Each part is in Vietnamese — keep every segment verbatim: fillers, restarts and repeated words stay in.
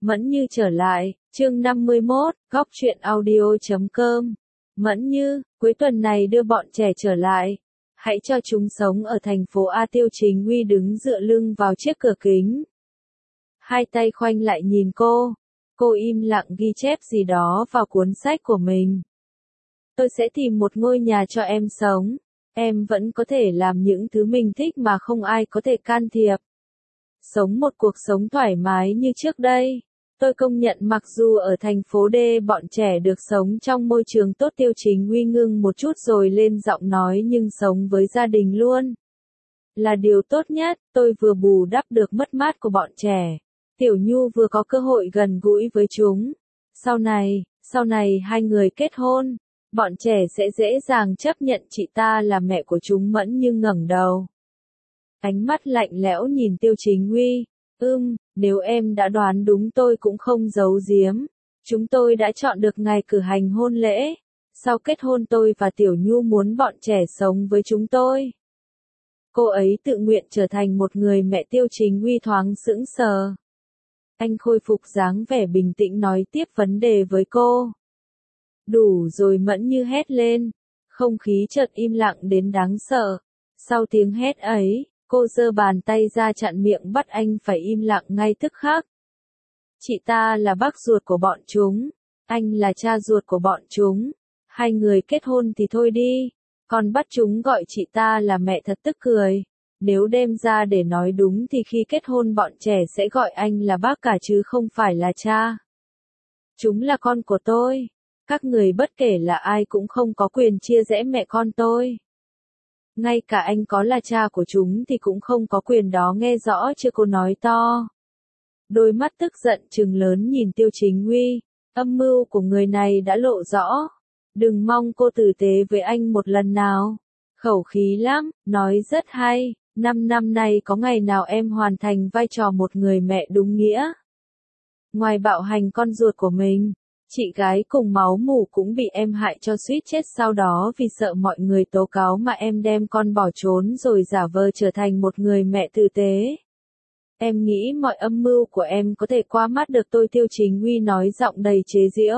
Mẫn Như trở lại, chương năm mươi mốt, góc truyện audio chấm com. Mẫn Như, cuối tuần này đưa bọn trẻ trở lại. Hãy cho chúng sống ở thành phố A. Tiêu Chính Uy đứng dựa lưng vào chiếc cửa kính. Hai tay khoanh lại nhìn cô. Cô im lặng ghi chép gì đó vào cuốn sách của mình. Tôi sẽ tìm một ngôi nhà cho em sống. Em vẫn có thể làm những thứ mình thích mà không ai có thể can thiệp. Sống một cuộc sống thoải mái như trước đây. Tôi công nhận mặc dù ở thành phố D bọn trẻ được sống trong môi trường tốt. Tiêu Chính Uy ngưng một chút rồi lên giọng nói, nhưng sống với gia đình luôn là điều tốt nhất. Tôi vừa bù đắp được mất mát của bọn trẻ. Tiểu Nhu vừa có cơ hội gần gũi với chúng. Sau này, sau này hai người kết hôn, bọn trẻ sẽ dễ dàng chấp nhận chị ta là mẹ của chúng. Mẫn Như ngẩng đầu. Ánh mắt lạnh lẽo nhìn Tiêu Chính Uy. Ừm, nếu em đã đoán đúng tôi cũng không giấu giếm. Chúng tôi đã chọn được ngày cử hành hôn lễ. Sau kết hôn tôi và Tiểu Nhu muốn bọn trẻ sống với chúng tôi. Cô ấy tự nguyện trở thành một người mẹ. Tiêu Chính Uy thoáng sững sờ. Anh khôi phục dáng vẻ bình tĩnh nói tiếp vấn đề với cô. Đủ rồi, Mẫn Như hét lên. Không khí chợt im lặng đến đáng sợ. Sau tiếng hét ấy, cô giơ bàn tay ra chặn miệng bắt anh phải im lặng ngay tức khắc. Chị ta là bác ruột của bọn chúng. Anh là cha ruột của bọn chúng. Hai người kết hôn thì thôi đi. Còn bắt chúng gọi chị ta là mẹ thật tức cười. Nếu đem ra để nói đúng thì khi kết hôn bọn trẻ sẽ gọi anh là bác cả chứ không phải là cha. Chúng là con của tôi. Các người bất kể là ai cũng không có quyền chia rẽ mẹ con tôi. Ngay cả anh có là cha của chúng thì cũng không có quyền đó, nghe rõ chưa? Cô nói to. Đôi mắt tức giận trừng lớn nhìn Tiêu Chính Uy. Âm mưu của người này đã lộ rõ. Đừng mong cô tử tế với anh một lần nào. Khẩu khí lắm, nói rất hay. Năm năm nay có ngày nào em hoàn thành vai trò một người mẹ đúng nghĩa. Ngoài bạo hành con ruột của mình, chị gái cùng máu mủ cũng bị em hại cho suýt chết. Sau đó vì sợ mọi người tố cáo mà em đem con bỏ trốn rồi giả vờ trở thành một người mẹ tử tế. Em nghĩ mọi âm mưu của em có thể qua mắt được tôi? Tiêu Chính Uy nói giọng đầy chế giễu.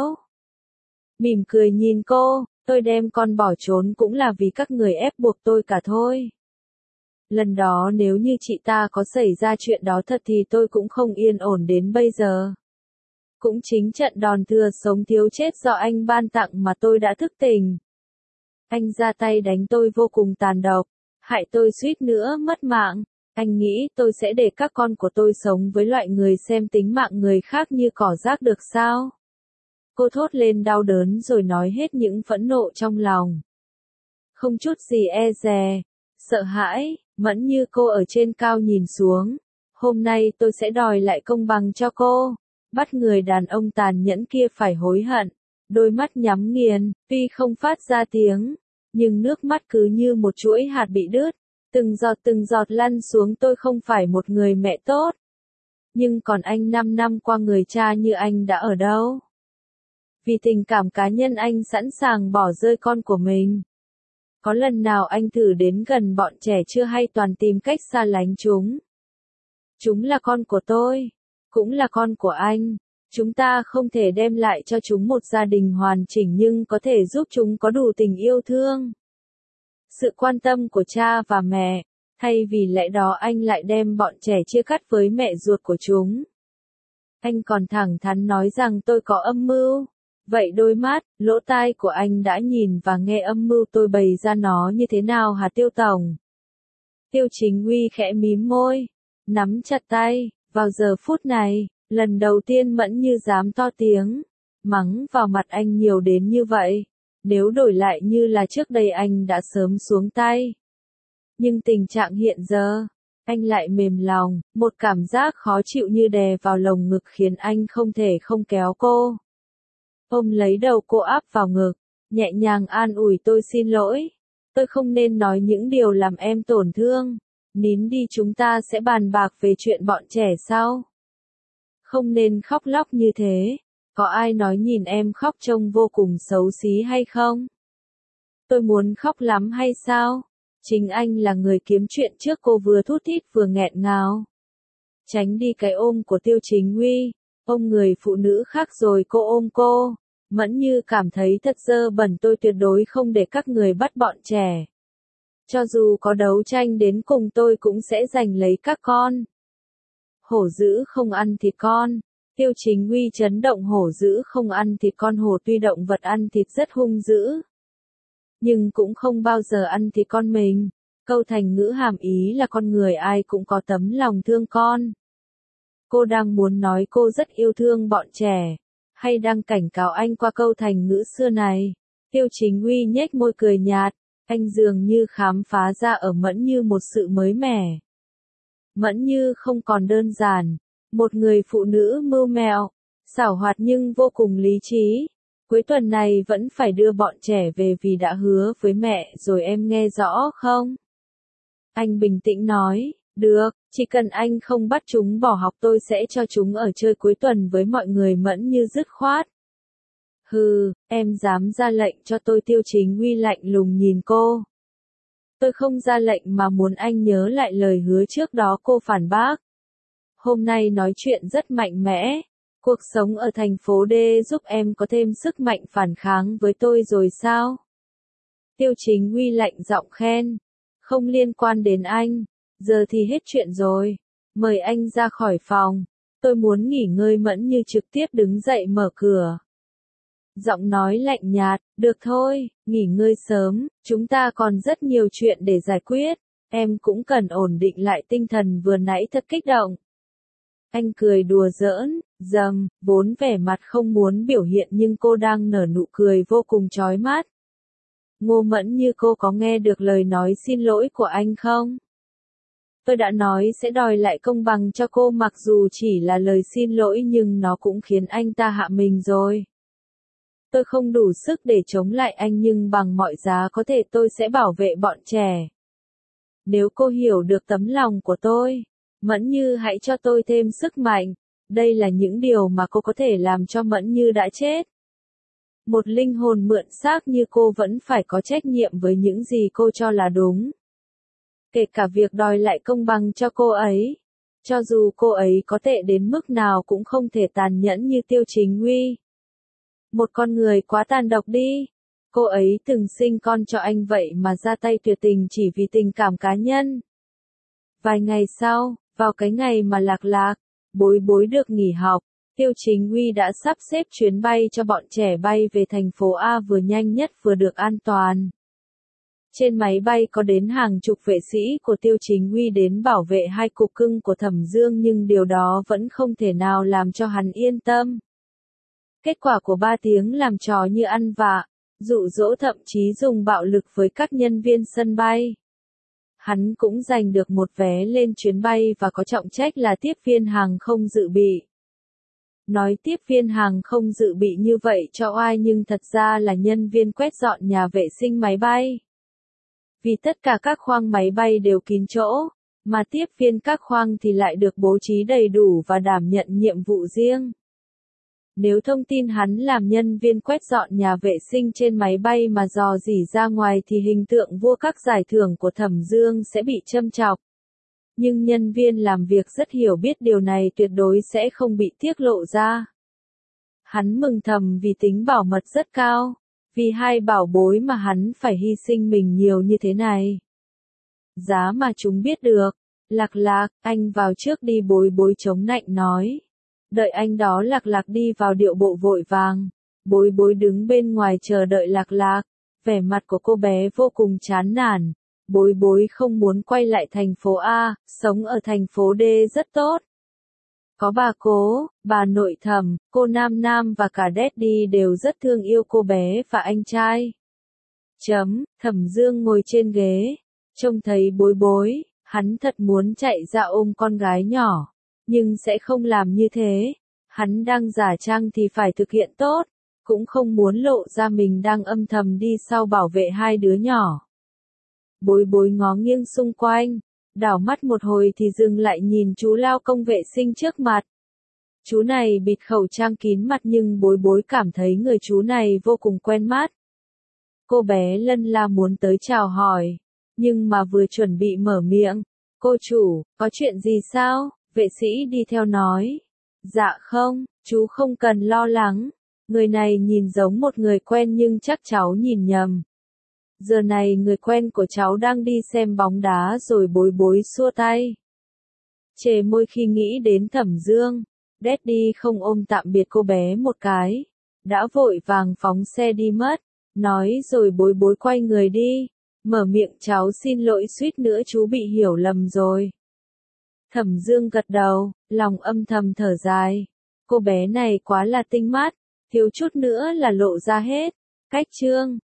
Mỉm cười nhìn cô, tôi đem con bỏ trốn cũng là vì các người ép buộc tôi cả thôi. Lần đó nếu như chị ta có xảy ra chuyện đó thật thì tôi cũng không yên ổn đến bây giờ. Cũng chính trận đòn thừa sống thiếu chết do anh ban tặng mà tôi đã thức tỉnh. Anh ra tay đánh tôi vô cùng tàn độc, hại tôi suýt nữa mất mạng. Anh nghĩ tôi sẽ để các con của tôi sống với loại người xem tính mạng người khác như cỏ rác được sao? Cô thốt lên đau đớn rồi nói hết những phẫn nộ trong lòng. Không chút gì e dè, sợ hãi. Mẫn Như cô ở trên cao nhìn xuống. Hôm nay tôi sẽ đòi lại công bằng cho cô. Bắt người đàn ông tàn nhẫn kia phải hối hận. Đôi mắt nhắm nghiền, tuy không phát ra tiếng, nhưng nước mắt cứ như một chuỗi hạt bị đứt. Từng giọt từng giọt lăn xuống. Tôi không phải một người mẹ tốt. Nhưng còn anh, năm năm qua người cha như anh đã ở đâu? Vì tình cảm cá nhân anh sẵn sàng bỏ rơi con của mình. Có lần nào anh thử đến gần bọn trẻ chưa, hay toàn tìm cách xa lánh chúng? Chúng là con của tôi, cũng là con của anh. Chúng ta không thể đem lại cho chúng một gia đình hoàn chỉnh, nhưng có thể giúp chúng có đủ tình yêu thương, sự quan tâm của cha và mẹ. Thay vì lẽ đó anh lại đem bọn trẻ chia cắt với mẹ ruột của chúng. Anh còn thẳng thắn nói rằng tôi có âm mưu. Vậy đôi mắt, lỗ tai của anh đã nhìn và nghe âm mưu tôi bày ra nó như thế nào hả Tiêu Tổng? Tiêu Chính Uy khẽ mím môi, nắm chặt tay. Vào giờ phút này, lần đầu tiên Mẫn Như dám to tiếng, mắng vào mặt anh nhiều đến như vậy. Nếu đổi lại như là trước đây anh đã sớm xuống tay. Nhưng tình trạng hiện giờ, anh lại mềm lòng, một cảm giác khó chịu như đè vào lồng ngực khiến anh không thể không kéo cô. Ôm lấy đầu cô áp vào ngực, nhẹ nhàng an ủi. Tôi xin lỗi, tôi không nên nói những điều làm em tổn thương. Nín đi, chúng ta sẽ bàn bạc về chuyện bọn trẻ sau. Không nên khóc lóc như thế. Có ai nói nhìn em khóc trông vô cùng xấu xí hay không? Tôi muốn khóc lắm hay sao? Chính anh là người kiếm chuyện trước. Cô vừa thút thít vừa nghẹn ngào. Tránh đi cái ôm của Tiêu Chính Uy. ôm người phụ nữ khác rồi cô ôm cô. Mẫn Như cảm thấy thật dơ bẩn, tôi tuyệt đối không để các người bắt bọn trẻ. Cho dù có đấu tranh đến cùng tôi cũng sẽ giành lấy các con. Hổ dữ không ăn thịt con. Tiêu Chính Uy chấn động. Hổ dữ không ăn thịt con. Hổ tuy động vật ăn thịt rất hung dữ, nhưng cũng không bao giờ ăn thịt con mình. Câu thành ngữ hàm ý là con người ai cũng có tấm lòng thương con. Cô đang muốn nói cô rất yêu thương bọn trẻ, hay đang cảnh cáo anh qua câu thành ngữ xưa này? Tiêu Chính Uy nhếch môi cười nhạt, anh dường như khám phá ra ở Mẫn Như một sự mới mẻ. Mẫn Như không còn đơn giản, một người phụ nữ mưu mẹo, xảo hoạt nhưng vô cùng lý trí. Cuối tuần này vẫn phải đưa bọn trẻ về vì đã hứa với mẹ rồi, em nghe rõ không? Anh bình tĩnh nói, được, chỉ cần anh không bắt chúng bỏ học tôi sẽ cho chúng ở chơi cuối tuần với mọi người. Mẫn Như dứt khoát. Hừ, em dám ra lệnh cho tôi? Tiêu Chính Uy lạnh lùng nhìn cô. Tôi không ra lệnh mà muốn anh nhớ lại lời hứa trước đó. Cô phản bác. Hôm nay nói chuyện rất mạnh mẽ. Cuộc sống ở thành phố D giúp em có thêm sức mạnh phản kháng với tôi rồi sao? Tiêu Chính Uy lạnh giọng khen. Không liên quan đến anh. Giờ thì hết chuyện rồi. Mời anh ra khỏi phòng. Tôi muốn nghỉ ngơi. Mẫn Như trực tiếp đứng dậy mở cửa. Giọng nói lạnh nhạt, được thôi, nghỉ ngơi sớm, chúng ta còn rất nhiều chuyện để giải quyết. Em cũng cần ổn định lại tinh thần, vừa nãy thật kích động. Anh cười đùa giỡn, dầm, vốn vẻ mặt không muốn biểu hiện nhưng cô đang nở nụ cười vô cùng chói mắt. Ngô Mẫn Như, cô có nghe được lời nói xin lỗi của anh không? Tôi đã nói sẽ đòi lại công bằng cho cô, mặc dù chỉ là lời xin lỗi nhưng nó cũng khiến anh ta hạ mình rồi. Tôi không đủ sức để chống lại anh nhưng bằng mọi giá có thể tôi sẽ bảo vệ bọn trẻ. Nếu cô hiểu được tấm lòng của tôi, Mẫn Như hãy cho tôi thêm sức mạnh. Đây là những điều mà cô có thể làm cho Mẫn Như đã chết. Một linh hồn mượn xác như cô vẫn phải có trách nhiệm với những gì cô cho là đúng. Kể cả việc đòi lại công bằng cho cô ấy. Cho dù cô ấy có tệ đến mức nào cũng không thể tàn nhẫn như Tiêu Chính Uy. Một con người quá tàn độc đi. Cô ấy từng sinh con cho anh vậy mà ra tay tuyệt tình chỉ vì tình cảm cá nhân. Vài ngày sau, vào cái ngày mà Lạc Lạc, Bối Bối được nghỉ học, Tiêu Chính Uy đã sắp xếp chuyến bay cho bọn trẻ bay về thành phố A vừa nhanh nhất vừa được an toàn. Trên máy bay có đến hàng chục vệ sĩ của Tiêu Chính Uy đến bảo vệ hai cục cưng của Thẩm Dương, nhưng điều đó vẫn không thể nào làm cho hắn yên tâm. Kết quả của ba tiếng làm trò như ăn vạ, dụ dỗ, thậm chí dùng bạo lực với các nhân viên sân bay. Hắn cũng giành được một vé lên chuyến bay và có trọng trách là tiếp viên hàng không dự bị. Nói tiếp viên hàng không dự bị như vậy cho oai nhưng thật ra là nhân viên quét dọn nhà vệ sinh máy bay. Vì tất cả các khoang máy bay đều kín chỗ, mà tiếp viên các khoang thì lại được bố trí đầy đủ và đảm nhận nhiệm vụ riêng. Nếu thông tin hắn làm nhân viên quét dọn nhà vệ sinh trên máy bay mà dò dỉ ra ngoài thì hình tượng vua các giải thưởng của Thẩm Dương sẽ bị châm chọc. Nhưng nhân viên làm việc rất hiểu biết điều này tuyệt đối sẽ không bị tiết lộ ra. Hắn mừng thầm vì tính bảo mật rất cao, vì hai bảo bối mà hắn phải hy sinh mình nhiều như thế này. Giá mà chúng biết được. Lạc Lạc, anh vào trước đi. Bối Bối chống nạnh nói. Đợi anh đó. Lạc Lạc đi vào điệu bộ vội vàng. Bối Bối đứng bên ngoài chờ đợi Lạc Lạc. Vẻ mặt của cô bé vô cùng chán nản. Bối Bối không muốn quay lại thành phố A, sống ở thành phố D rất tốt. Có bà cố, bà nội Thẩm, cô Nam Nam và cả Daddy đều rất thương yêu cô bé và anh trai. Chấm, Thẩm Dương ngồi trên ghế, trông thấy Bối Bối, hắn thật muốn chạy ra ôm con gái nhỏ, nhưng sẽ không làm như thế. Hắn đang giả trang thì phải thực hiện tốt, cũng không muốn lộ ra mình đang âm thầm đi sau bảo vệ hai đứa nhỏ. Bối Bối ngó nghiêng xung quanh, đảo mắt một hồi thì dừng lại nhìn chú lao công vệ sinh trước mặt. Chú này bịt khẩu trang kín mặt nhưng Bối Bối cảm thấy người chú này vô cùng quen mắt. Cô bé lân la muốn tới chào hỏi, nhưng mà vừa chuẩn bị mở miệng, cô chủ, có chuyện gì sao? Vệ sĩ đi theo nói. Dạ không, chú không cần lo lắng. Người này nhìn giống một người quen nhưng chắc cháu nhìn nhầm. Giờ này người quen của cháu đang đi xem bóng đá rồi bối bối xua tay. Chề môi khi nghĩ đến Thẩm Dương. Daddy không ôm tạm biệt cô bé một cái. Đã vội vàng phóng xe đi mất. Nói rồi bối bối quay người đi. Mở miệng cháu xin lỗi suýt nữa chú bị hiểu lầm rồi. Thẩm Dương gật đầu, lòng âm thầm thở dài. Cô bé này quá là tinh mắt, thiếu chút nữa là lộ ra hết. Cách chương